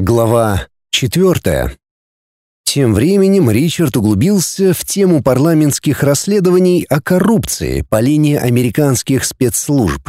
Глава 4. Тем временем Ричард углубился в тему парламентских расследований о коррупции по линии американских спецслужб.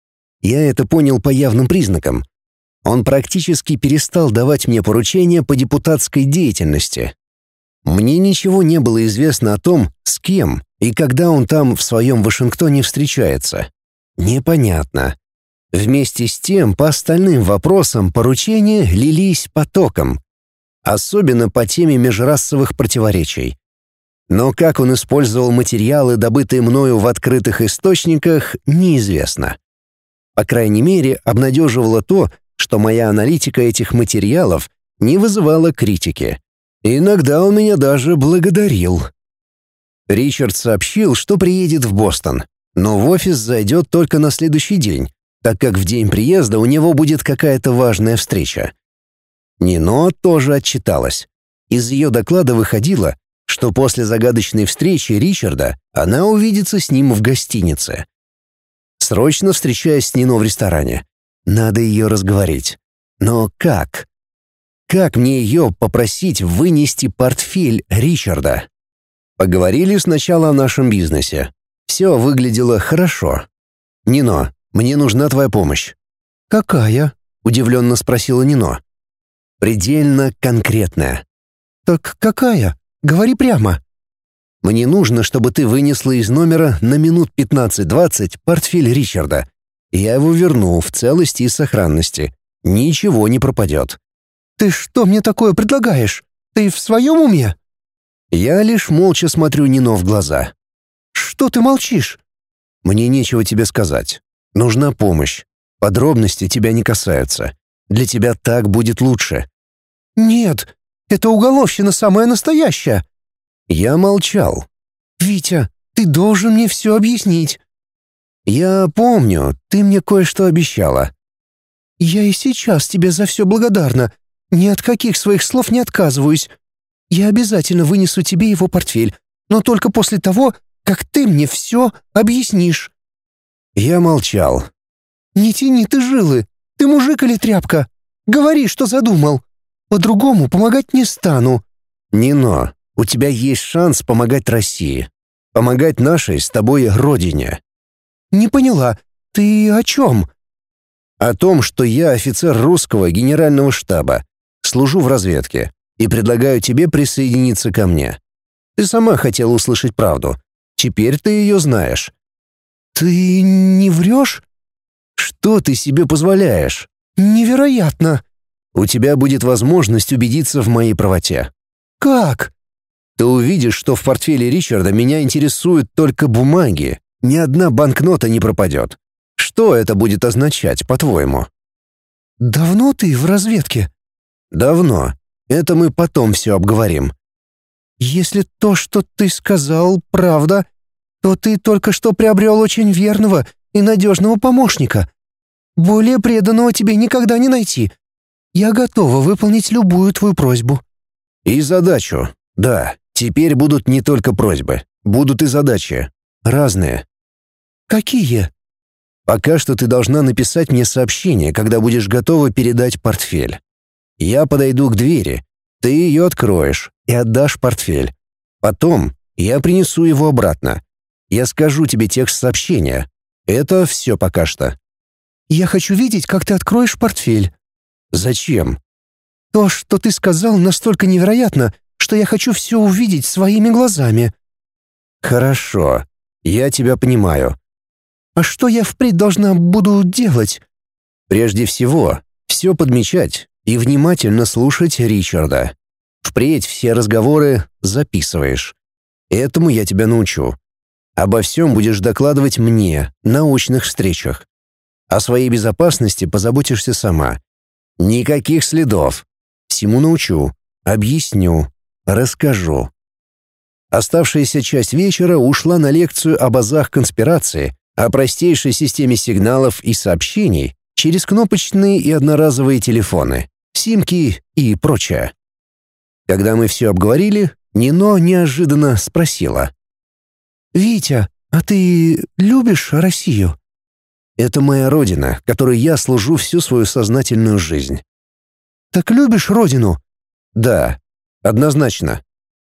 Я это понял по явным признакам. Он практически перестал давать мне поручения по депутатской деятельности. Мне ничего не было известно о том, с кем и когда он там в своем Вашингтоне встречается. Непонятно. Вместе с тем, по остальным вопросам поручения лились потоком, особенно по теме межрасовых противоречий. Но как он использовал материалы, добытые мною в открытых источниках, неизвестно. По крайней мере, обнадеживало то, что моя аналитика этих материалов не вызывала критики. Иногда он меня даже благодарил. Ричард сообщил, что приедет в Бостон, но в офис зайдет только на следующий день, так как в день приезда у него будет какая-то важная встреча. Нино тоже отчиталась. Из ее доклада выходило, что после загадочной встречи Ричарда она увидится с ним в гостинице. Срочно встречаясь с Нино в ресторане. Надо ее разговорить. Но как? Как мне ее попросить вынести портфель Ричарда? Поговорили сначала о нашем бизнесе. Все выглядело хорошо. «Нино, мне нужна твоя помощь». «Какая?» — удивленно спросила Нино. «Предельно конкретная». «Так какая? Говори прямо». «Мне нужно, чтобы ты вынесла из номера на минут 15-20 портфель Ричарда. Я его верну в целости и сохранности. Ничего не пропадет». «Ты что мне такое предлагаешь? Ты в своем уме?» Я лишь молча смотрю Нино в глаза. «Что ты молчишь?» «Мне нечего тебе сказать. Нужна помощь. Подробности тебя не касаются. Для тебя так будет лучше». «Нет, это уголовщина самая настоящая». Я молчал. «Витя, ты должен мне все объяснить». «Я помню, ты мне кое-что обещала». «Я и сейчас тебе за все благодарна. Ни от каких своих слов не отказываюсь. Я обязательно вынесу тебе его портфель, но только после того, как ты мне все объяснишь». Я молчал. «Не тяни ты жилы. Ты мужик или тряпка? Говори, что задумал. По-другому помогать не стану». «Нино, у тебя есть шанс помогать России. Помогать нашей с тобой родине». «Не поняла. Ты о чем?» «О том, что я офицер русского генерального штаба, служу в разведке и предлагаю тебе присоединиться ко мне. Ты сама хотела услышать правду. Теперь ты ее знаешь». «Ты не врешь?» «Что ты себе позволяешь?» «Невероятно!» «У тебя будет возможность убедиться в моей правоте». «Как?» «Ты увидишь, что в портфеле Ричарда меня интересуют только бумаги. Ни одна банкнота не пропадет. Что это будет означать, по-твоему?» «Давно ты в разведке?» «Давно. Это мы потом все обговорим». «Если то, что ты сказал, правда, то ты только что приобрел очень верного и надежного помощника. Более преданного тебе никогда не найти. Я готова выполнить любую твою просьбу». «И задачу. Да, теперь будут не только просьбы. Будут и задачи. Разные». «Какие?» «Пока что ты должна написать мне сообщение, когда будешь готова передать портфель. Я подойду к двери, ты ее откроешь и отдашь портфель. Потом я принесу его обратно. Я скажу тебе текст сообщения. Это все пока что». «Я хочу видеть, как ты откроешь портфель». «Зачем?» «То, что ты сказал, настолько невероятно, что я хочу все увидеть своими глазами». «Хорошо, я тебя понимаю». «А что я впредь должна буду делать?» «Прежде всего, все подмечать и внимательно слушать Ричарда. Впредь все разговоры записываешь. Этому я тебя научу. Обо всем будешь докладывать мне на очных встречах. О своей безопасности позаботишься сама. Никаких следов. Всему научу, объясню, расскажу». Оставшаяся часть вечера ушла на лекцию об азах конспирации, о простейшей системе сигналов и сообщений через кнопочные и одноразовые телефоны, симки и прочее. Когда мы все обговорили, Нино неожиданно спросила: «Витя, а ты любишь Россию?» «Это моя родина, которой я служу всю свою сознательную жизнь». Так любишь родину? Да, однозначно.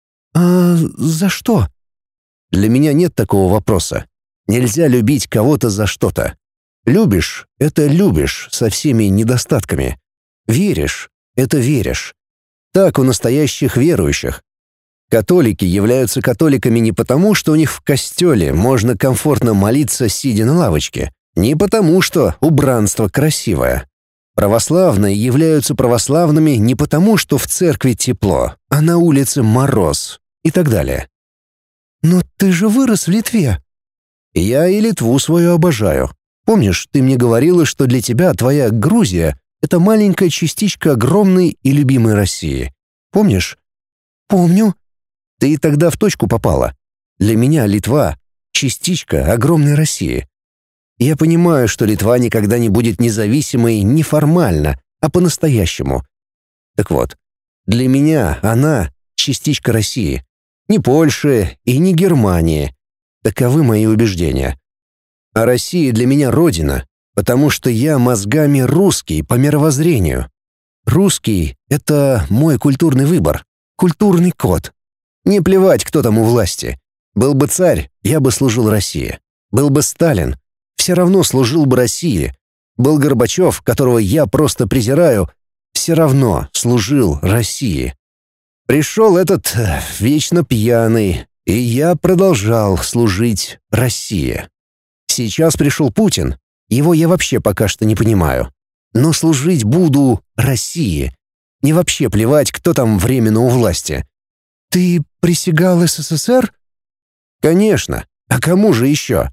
А за что? Для меня нет такого вопроса. Нельзя любить кого-то за что-то. Любишь — это любишь со всеми недостатками. Веришь — это веришь. Так у настоящих верующих. Католики являются католиками не потому, что у них в костеле можно комфортно молиться, сидя на лавочке, не потому, что убранство красивое. Православные являются православными не потому, что в церкви тепло, а на улице мороз и так далее. «Но ты же вырос в Литве». «Я и Литву свою обожаю. Помнишь, ты мне говорила, что для тебя твоя Грузия — это маленькая частичка огромной и любимой России. Помнишь?» «Помню». «Ты тогда в точку попала. Для меня Литва — частичка огромной России. Я понимаю, что Литва никогда не будет независимой не формально, а по-настоящему. Так вот, для меня она — частичка России. Не Польши и не Германии. Таковы мои убеждения. А Россия для меня родина, потому что я мозгами русский по мировоззрению. Русский — это мой культурный выбор, культурный код. Не плевать, кто там у власти. Был бы царь, я бы служил России. Был бы Сталин, все равно служил бы России. Был Горбачев, которого я просто презираю, все равно служил России. Пришел этот вечно пьяный, и я продолжал служить России. Сейчас пришел Путин, его я вообще пока что не понимаю. Но служить буду России. Не вообще плевать, кто там временно у власти. Ты присягал СССР? Конечно, а кому же еще?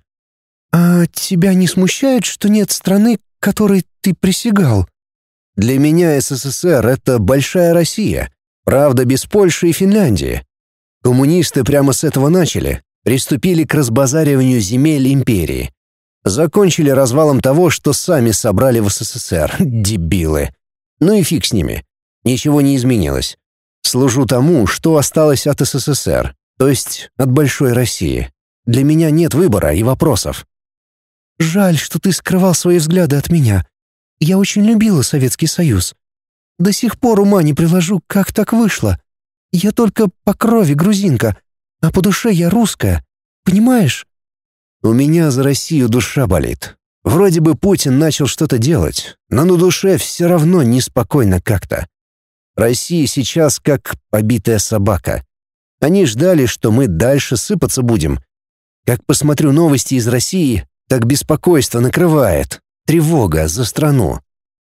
А тебя не смущает, что нет страны, которой ты присягал? Для меня СССР — это большая Россия. Правда, без Польши и Финляндии. Коммунисты прямо с этого начали. Приступили к разбазариванию земель империи. Закончили развалом того, что сами собрали в СССР. Дебилы. Ну и фиг с ними. Ничего не изменилось. Служу тому, что осталось от СССР, то есть от большой России. Для меня нет выбора и вопросов. Жаль, что ты скрывал свои взгляды от меня. Я очень любила Советский Союз. До сих пор ума не приложу, как так вышло. Я только по крови грузинка, а по душе я русская. Понимаешь? У меня за Россию душа болит. Вроде бы Путин начал что-то делать, но на душе все равно неспокойно как-то. Россия сейчас как побитая собака. Они ждали, что мы дальше сыпаться будем. Как посмотрю новости из России, так беспокойство накрывает, тревога за страну.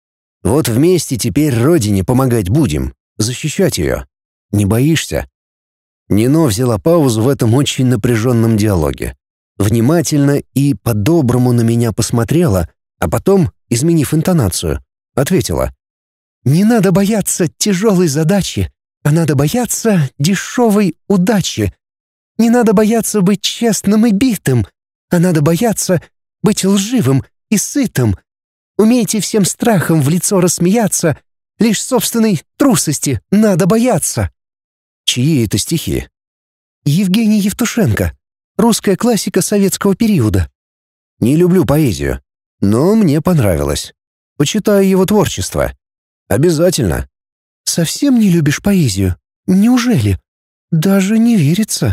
Вот вместе теперь родине помогать будем, защищать ее. Не боишься?» Нино взяла паузу в этом очень напряженном диалоге. Внимательно и по-доброму на меня посмотрела, а потом, изменив интонацию, ответила: «Не надо бояться тяжелой задачи, а надо бояться дешевой удачи. Не надо бояться быть честным и битым, а надо бояться быть лживым и сытым. Умейте всем страхом в лицо рассмеяться, лишь собственной трусости надо бояться». Чьи это стихи? Евгений Евтушенко. Русская классика советского периода. Не люблю поэзию, но мне понравилось. Почитаю его творчество. Обязательно. Совсем не любишь поэзию? Неужели? Даже не верится.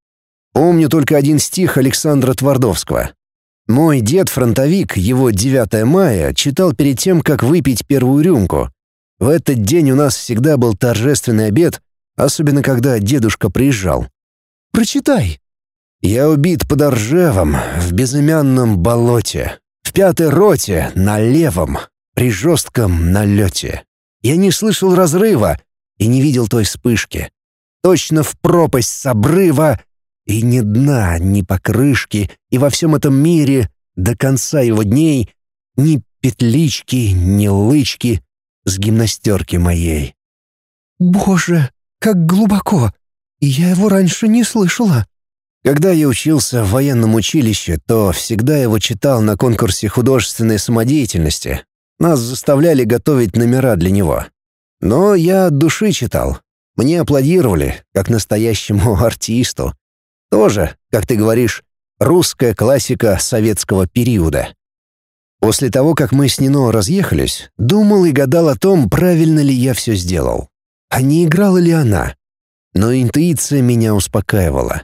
Помню только один стих Александра Твардовского. Мой дед-фронтовик его 9 мая читал перед тем, как выпить первую рюмку. В этот день у нас всегда был торжественный обед, особенно когда дедушка приезжал. Прочитай. «Я убит под Ржевом, в безымянном болоте, в 5-й роте, на левом, при жестком налете. Я не слышал разрыва и не видел той вспышки. Точно в пропасть с обрыва, и ни дна, ни покрышки, и во всем этом мире до конца его дней ни петлички, ни лычки с гимнастерки моей». «Боже, как глубоко! Я его раньше не слышала». Когда я учился в военном училище, то всегда его читал на конкурсе художественной самодеятельности. Нас заставляли готовить номера для него. Но я от души читал. Мне аплодировали, как настоящему артисту. Тоже, как ты говоришь, русская классика советского периода. После того, как мы с Нино разъехались, думал и гадал о том, правильно ли я все сделал. А не играла ли она? Но интуиция меня успокаивала.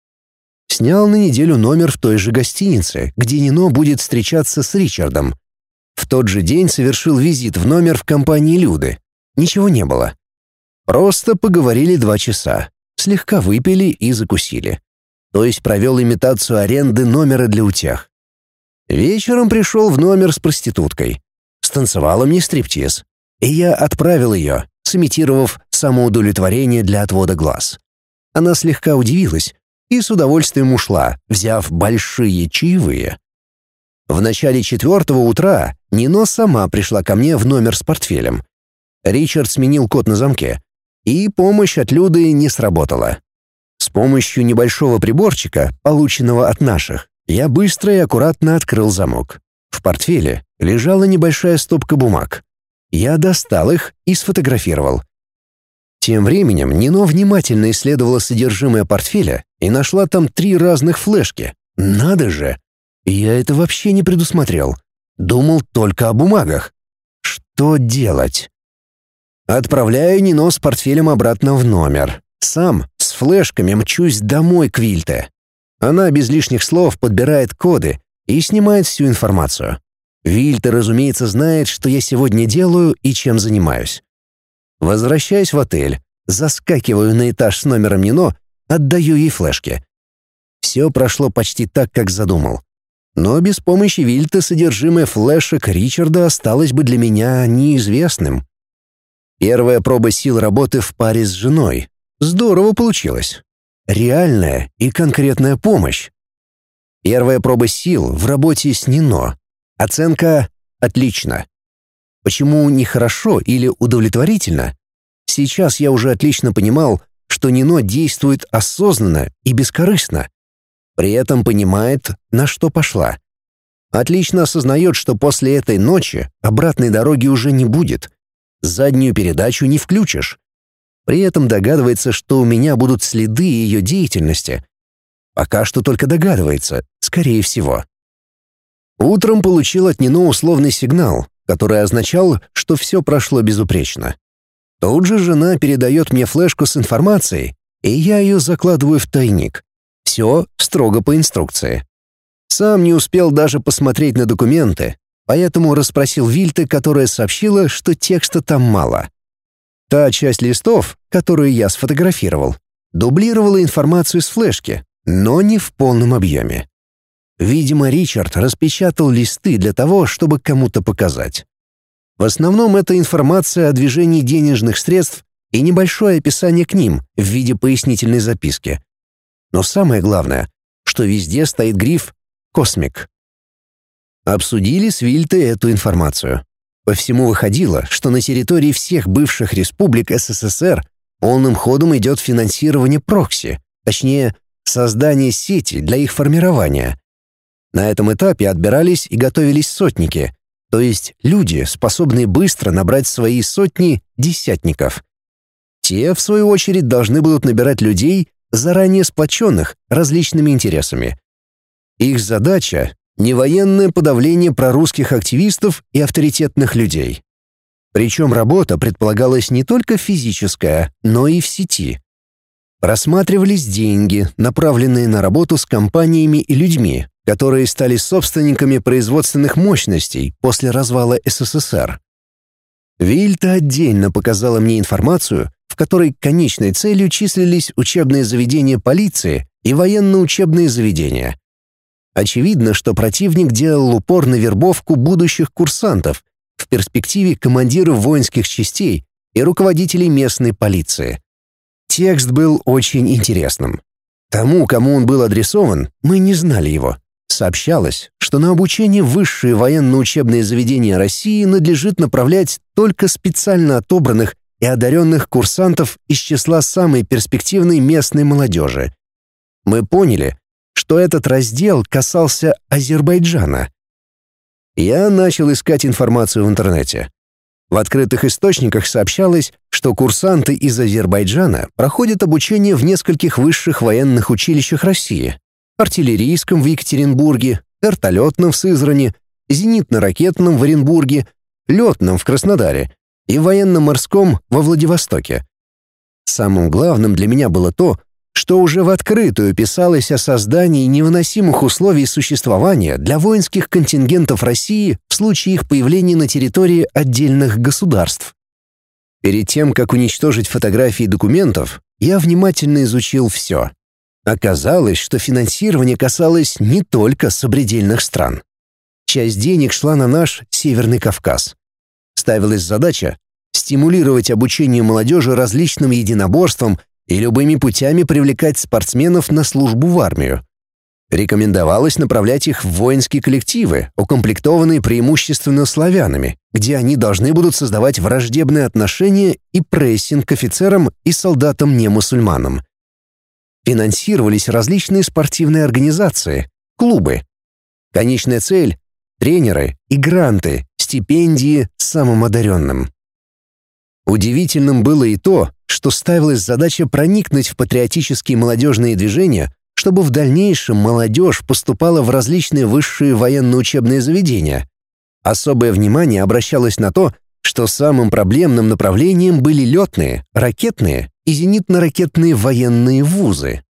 Снял на неделю номер в той же гостинице, где Нино будет встречаться с Ричардом. В тот же день совершил визит в номер в компании Люды. Ничего не было. Просто поговорили 2 часа, слегка выпили и закусили. То есть провел имитацию аренды номера для утех. Вечером пришел в номер с проституткой. Станцевала мне стриптиз. И я отправил ее, сымитировав самоудовлетворение для отвода глаз. Она слегка удивилась и с удовольствием ушла, взяв большие чаевые. В начале 4-го утра Нино сама пришла ко мне в номер с портфелем. Ричард сменил код на замке, и помощь от Люды не сработала. С помощью небольшого приборчика, полученного от наших, я быстро и аккуратно открыл замок. В портфеле лежала небольшая стопка бумаг. Я достал их и сфотографировал. Тем временем Нино внимательно исследовала содержимое портфеля и нашла там 3 разных флешки. Надо же! Я это вообще не предусмотрел. Думал только о бумагах. Что делать? Отправляю Нино с портфелем обратно в номер. Сам с флешками мчусь домой к Вильте. Она без лишних слов подбирает коды и снимает всю информацию. Вильте, разумеется, знает, что я сегодня делаю и чем занимаюсь. Возвращаюсь в отель, заскакиваю на этаж с номером Нино, отдаю ей флешки. Все прошло почти так, как задумал. Но без помощи Вильте содержимое флешек Ричарда осталось бы для меня неизвестным. Первая проба сил работы в паре с женой. Здорово получилось. Реальная и конкретная помощь. Первая проба сил в работе с Нино. Оценка «отлично». Почему нехорошо или удовлетворительно? Сейчас я уже отлично понимал, что Нино действует осознанно и бескорыстно. При этом понимает, на что пошла. Отлично осознает, что после этой ночи обратной дороги уже не будет. Заднюю передачу не включишь. При этом догадывается, что у меня будут следы ее деятельности. Пока что только догадывается, скорее всего. Утром получил от Нино условный сигнал, который означал, что все прошло безупречно. Тут же жена передает мне флешку с информацией, и я ее закладываю в тайник. Все строго по инструкции. Сам не успел даже посмотреть на документы, поэтому расспросил Вильте, которая сообщила, что текста там мало. Та часть листов, которую я сфотографировал, дублировала информацию с флешки, но не в полном объеме. Видимо, Ричард распечатал листы для того, чтобы кому-то показать. В основном это информация о движении денежных средств и небольшое описание к ним в виде пояснительной записки. Но самое главное, что везде стоит гриф «Космик». Обсудили с Вильте эту информацию. По всему выходило, что на территории всех бывших республик СССР полным ходом идет финансирование прокси, точнее, создание сети для их формирования. На этом этапе отбирались и готовились сотники, то есть люди, способные быстро набрать свои сотни десятников. Те, в свою очередь, должны будут набирать людей, заранее сплоченных различными интересами. Их задача — невоенное подавление прорусских активистов и авторитетных людей. Причем работа предполагалась не только физическая, но и в сети. Просматривались деньги, направленные на работу с компаниями и людьми, которые стали собственниками производственных мощностей после развала СССР. Вильта отдельно показала мне информацию, в которой конечной целью числились учебные заведения полиции и военно-учебные заведения. Очевидно, что противник делал упор на вербовку будущих курсантов, в перспективе командиров воинских частей и руководителей местной полиции. Текст был очень интересным. Тому, кому он был адресован, мы не знали его. Сообщалось, что на обучение в высшие военно-учебные заведения России надлежит направлять только специально отобранных и одаренных курсантов из числа самой перспективной местной молодежи. Мы поняли, что этот раздел касался Азербайджана. Я начал искать информацию в интернете. В открытых источниках сообщалось, что курсанты из Азербайджана проходят обучение в нескольких высших военных училищах России: артиллерийском в Екатеринбурге, вертолетном в Сызрани, зенитно-ракетном в Оренбурге, летном в Краснодаре и военно-морском во Владивостоке. Самым главным для меня было то, что уже в открытую писалось о создании невыносимых условий существования для воинских контингентов России в случае их появления на территории отдельных государств. Перед тем, как уничтожить фотографии документов, я внимательно изучил все. Оказалось, что финансирование касалось не только сопредельных стран. Часть денег шла на наш Северный Кавказ. Ставилась задача стимулировать обучение молодежи различным единоборствам и любыми путями привлекать спортсменов на службу в армию. Рекомендовалось направлять их в воинские коллективы, укомплектованные преимущественно славянами, где они должны будут создавать враждебные отношения и прессинг к офицерам и солдатам-не-мусульманам. Финансировались различные спортивные организации, клубы. Конечная цель — тренеры и гранты, стипендии самым одаренным. Удивительным было и то, что ставилась задача проникнуть в патриотические молодежные движения, чтобы в дальнейшем молодежь поступала в различные высшие военно-учебные заведения. Особое внимание обращалось на то, что самым проблемным направлением были летные, ракетные и зенитно-ракетные военные вузы.